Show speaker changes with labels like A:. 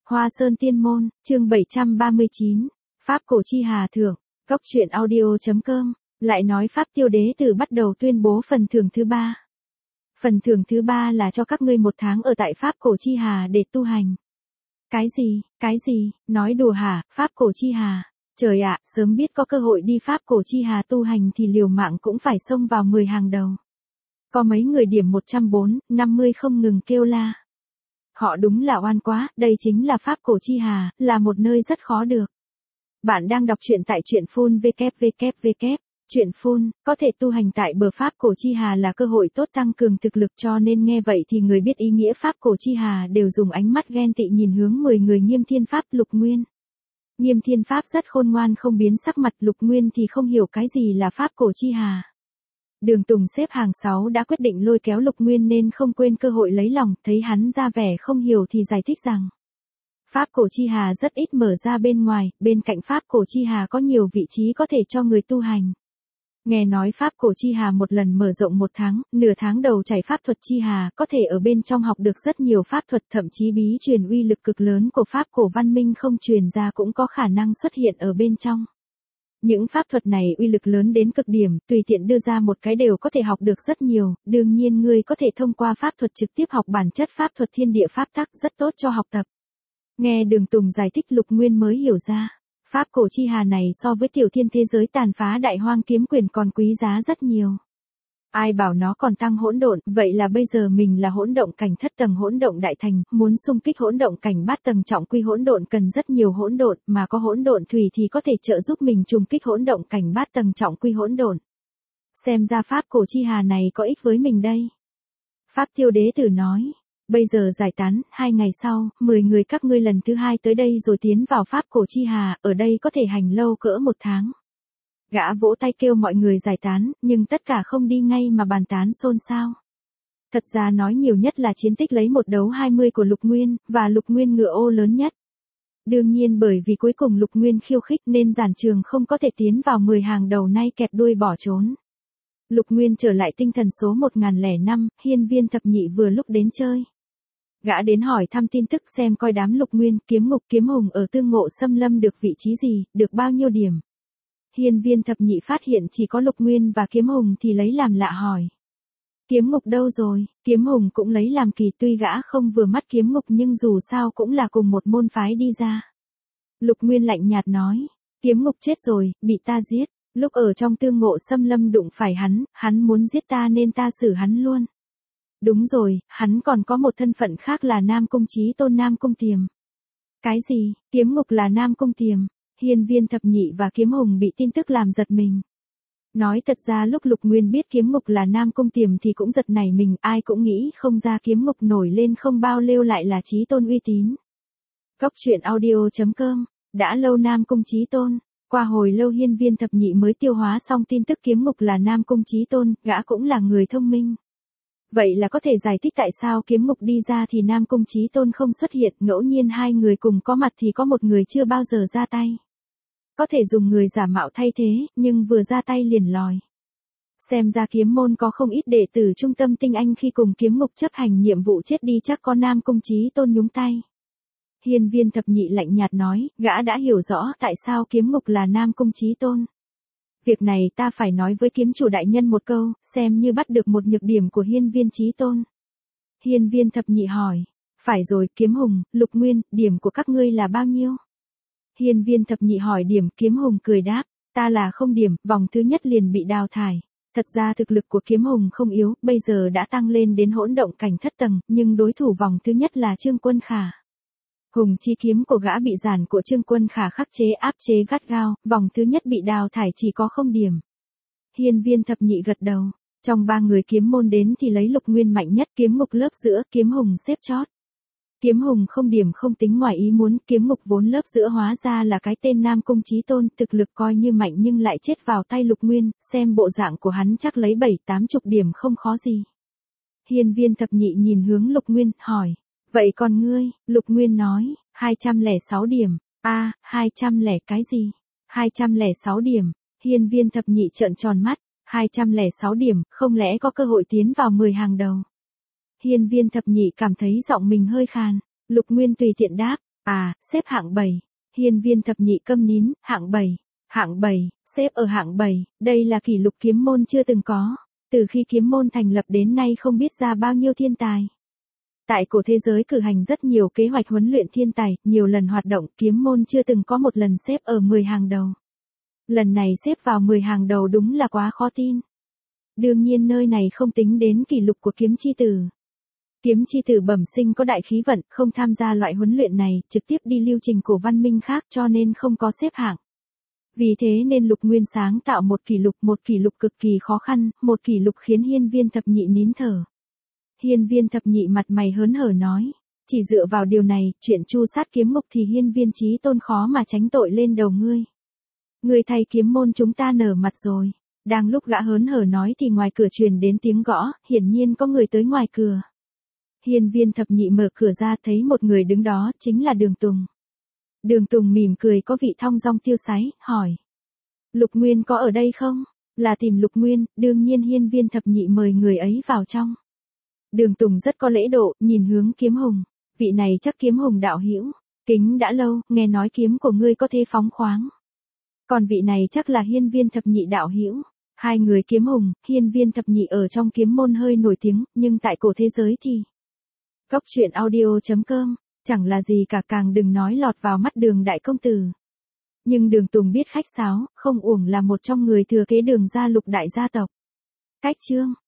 A: Hoa Sơn Tiên Môn, chương 739, Pháp Cổ Chi Hà Thưởng, Cốc truyện audio.com, lại nói Pháp Tiêu Đế Tử bắt đầu tuyên bố phần thưởng thứ 3. Phần thưởng thứ 3 là cho các ngươi 1 tháng ở tại Pháp Cổ Chi Hà để tu hành. Cái gì, nói đùa hả, Pháp Cổ Chi Hà? Trời ạ, sớm biết có cơ hội đi Pháp Cổ Chi Hà tu hành thì liều mạng cũng phải xông vào 10 hàng đầu. Có mấy người điểm 140, 50 không ngừng kêu la. Họ đúng là oan quá, đây chính là Pháp Cổ Chi Hà, là một nơi rất khó được. Bạn đang đọc truyện tại truyện Phun www. Truyện Phun, có thể tu hành tại bờ Pháp Cổ Chi Hà là cơ hội tốt tăng cường thực lực, cho nên nghe vậy thì người biết ý nghĩa Pháp Cổ Chi Hà đều dùng ánh mắt ghen tị nhìn hướng 10 người Nghiêm Thiên Pháp Lục Nguyên. Nghiêm Thiên Pháp rất khôn ngoan không biến sắc mặt, Lục Nguyên thì không hiểu cái gì là Pháp Cổ Chi Hà. Đường Tùng xếp hàng 6 đã quyết định lôi kéo Lục Nguyên nên không quên cơ hội lấy lòng, thấy hắn ra vẻ không hiểu thì giải thích rằng Pháp Cổ Chi Hà rất ít mở ra bên ngoài, bên cạnh Pháp Cổ Chi Hà có nhiều vị trí có thể cho người tu hành. Nghe nói Pháp Cổ Chi Hà một lần mở rộng 1 tháng, nửa tháng đầu trải Pháp thuật Chi Hà, có thể ở bên trong học được rất nhiều pháp thuật, thậm chí bí truyền uy lực cực lớn của Pháp Cổ văn minh không truyền ra cũng có khả năng xuất hiện ở bên trong. Những pháp thuật này uy lực lớn đến cực điểm, tùy tiện đưa ra một cái đều có thể học được rất nhiều, đương nhiên ngươi có thể thông qua pháp thuật trực tiếp học bản chất pháp thuật thiên địa pháp tắc, rất tốt cho học tập. Nghe Đường Tùng giải thích Lục Nguyên mới hiểu ra, Pháp Cổ Chi Hà này so với tiểu thiên thế giới tàn phá đại hoang kiếm quyền còn quý giá rất nhiều. Ai bảo nó còn tăng hỗn độn, vậy là bây giờ mình là hỗn động cảnh thất tầng hỗn động đại thành, muốn xung kích hỗn động cảnh bát tầng trọng quy hỗn độn cần rất nhiều hỗn độn, mà có hỗn độn thủy thì có thể trợ giúp mình trùng kích hỗn động cảnh bát tầng trọng quy hỗn độn. Xem ra Pháp Cổ Chi Hà này có ích với mình đây. Pháp Tiêu Đế Tử nói, bây giờ giải tán, 2 ngày sau, 10 người các ngươi lần thứ 2 tới đây rồi tiến vào Pháp Cổ Chi Hà, ở đây có thể hành lâu cỡ 1 tháng. Gã vỗ tay kêu mọi người giải tán, nhưng tất cả không đi ngay mà bàn tán xôn xao. Thật ra nói nhiều nhất là chiến tích lấy 1 đấu 20 của Lục Nguyên, và Lục Nguyên ngựa ô lớn nhất. Đương nhiên bởi vì cuối cùng Lục Nguyên khiêu khích nên giản trường không có thể tiến vào 10 hàng đầu, nay kẹp đuôi bỏ trốn. Lục Nguyên trở lại tinh thần số 1005, Hiên Viên Thập Nhị vừa lúc đến chơi. Gã đến hỏi thăm tin tức xem coi đám Lục Nguyên, Kiếm Ngục, Kiếm Hùng ở Tương Ngộ Xâm Lâm được vị trí gì, được bao nhiêu điểm. Hiên Viên Thập Nhị phát hiện chỉ có Lục Nguyên và Kiếm Hùng thì lấy làm lạ hỏi. Kiếm Ngục đâu rồi? Kiếm Hùng cũng lấy làm kỳ, tuy gã không vừa mắt Kiếm Ngục nhưng dù sao cũng là cùng một môn phái đi ra. Lục Nguyên lạnh nhạt nói, Kiếm Ngục chết rồi, bị ta giết. Lúc ở trong Tương Ngộ Xâm Lâm đụng phải hắn muốn giết ta nên ta xử hắn luôn. Đúng rồi, hắn còn có một thân phận khác là Nam Cung Chí Tôn Nam Cung Tiềm. Cái gì? Kiếm Ngục là Nam Cung Tiềm? Hiên Viên Thập Nhị và Kiếm Hùng bị tin tức làm giật mình. Nói thật ra lúc Lục Nguyên biết Kiếm Ngục là Nam Cung Tiềm thì cũng giật nảy mình, ai cũng nghĩ không ra Kiếm Ngục nổi lên không bao lâu lại là Chí Tôn uy tín. Cốc truyện audio.com, đã lâu Nam Cung Chí Tôn, qua hồi lâu Hiên Viên Thập Nhị mới tiêu hóa xong tin tức Kiếm Ngục là Nam Cung Chí Tôn, gã cũng là người thông minh. Vậy là có thể giải thích tại sao Kiếm Ngục đi ra thì Nam Cung Chí Tôn không xuất hiện, ngẫu nhiên 2 người cùng có mặt thì có một người chưa bao giờ ra tay. Có thể dùng người giả mạo thay thế, nhưng vừa ra tay liền lòi. Xem ra kiếm môn có không ít đệ tử trung tâm tinh anh khi cùng Kiếm Ngục chấp hành nhiệm vụ chết đi chắc có Nam Cung Chí Tôn nhúng tay. Hiên Viên Thập Nhị lạnh nhạt nói, gã đã hiểu rõ tại sao Kiếm Ngục là Nam Cung Chí Tôn. Việc này ta phải nói với kiếm chủ đại nhân một câu, xem như bắt được một nhược điểm của Hiên Viên Chí Tôn. Hiên Viên Thập Nhị hỏi, phải rồi, Kiếm Hùng, Lục Nguyên, điểm của các ngươi là bao nhiêu? Hiên Viên Thập Nhị hỏi điểm, Kiếm Hùng cười đáp, ta là 0 điểm, vòng thứ nhất liền bị đào thải. Thật ra thực lực của Kiếm Hùng không yếu, bây giờ đã tăng lên đến hỗn động cảnh thất tầng, nhưng đối thủ vòng thứ nhất là Trương Quân Khả. Hùng chi kiếm của gã bị giản của Trương Quân Khả khắc chế áp chế gắt gao, vòng thứ nhất bị đào thải chỉ có 0 điểm. Hiên Viên Thập Nhị gật đầu, trong 3 người kiếm môn đến thì lấy Lục Nguyên mạnh nhất, Kiếm Ngục lớp giữa, Kiếm Hùng xếp chót. Kiếm Hùng 0 điểm không tính ngoài ý muốn, Kiếm Ngục vốn lớp giữa hóa ra là cái tên Nam Cung Chí Tôn, thực lực coi như mạnh nhưng lại chết vào tay Lục Nguyên, xem bộ dạng của hắn chắc lấy 7-80 điểm không khó gì. Hiên Viên Thập Nhị nhìn hướng Lục Nguyên, hỏi, vậy còn ngươi? Lục Nguyên nói, 206 điểm. 200 cái gì? 206 điểm. Hiên Viên Thập Nhị trợn tròn mắt, 206 điểm, không lẽ có cơ hội tiến vào 10 hàng đầu? Hiên Viên Thập Nhị cảm thấy giọng mình hơi khàn. Lục Nguyên tùy tiện đáp, À, xếp hạng 7. Hiên Viên thập nhị câm nín, hạng 7. Hạng 7, xếp ở hạng 7, đây là kỷ lục kiếm môn chưa từng có. Từ khi kiếm môn thành lập đến nay không biết ra bao nhiêu thiên tài. Tại cổ thế giới cử hành rất nhiều kế hoạch huấn luyện thiên tài, nhiều lần hoạt động, kiếm môn chưa từng có một lần xếp ở 10 hàng đầu. Lần này xếp vào 10 hàng đầu đúng là quá khó tin. Đương nhiên nơi này không tính đến kỷ lục của kiếm chi tử. Kiếm chi tử bẩm sinh có đại khí vận, không tham gia loại huấn luyện này, trực tiếp đi lưu trình của văn minh khác cho nên không có xếp hạng. Vì thế nên Lục Nguyên sáng tạo một kỷ lục cực kỳ khó khăn, một kỷ lục khiến Hiên Viên thập nhị nín thở. Hiên Viên thập nhị mặt mày hớn hở nói, chỉ dựa vào điều này, chuyện chu sát kiếm ngục thì Hiên Viên chí tôn khó mà tránh tội lên đầu ngươi. Ngươi thay kiếm môn chúng ta nở mặt rồi. Đang lúc gã hớn hở nói thì ngoài cửa truyền đến tiếng gõ, hiển nhiên có người tới ngoài cửa. Hiên Viên thập nhị mở cửa ra thấy một người đứng đó, chính là Đường Tùng. Đường Tùng mỉm cười có vị thong dong tiêu sái, hỏi. Lục Nguyên có ở đây không? Là tìm Lục Nguyên, đương nhiên Hiên Viên thập nhị mời người ấy vào trong. Đường Tùng rất có lễ độ, nhìn hướng Kiếm Hùng. Vị này chắc Kiếm Hùng đạo hữu, kính đã lâu, nghe nói kiếm của ngươi có thế phóng khoáng. Còn vị này chắc là Hiên Viên thập nhị đạo hữu. Hai người Kiếm Hùng, Hiên Viên thập nhị ở trong kiếm môn hơi nổi tiếng, nhưng tại cổ thế giới thì... Góc truyện audio.com, chẳng là gì cả, càng đừng nói lọt vào mắt Đường đại công tử. Nhưng Đường Tùng biết khách sáo, không uổng là một trong người thừa kế Đường gia Lục đại gia tộc. Cách chương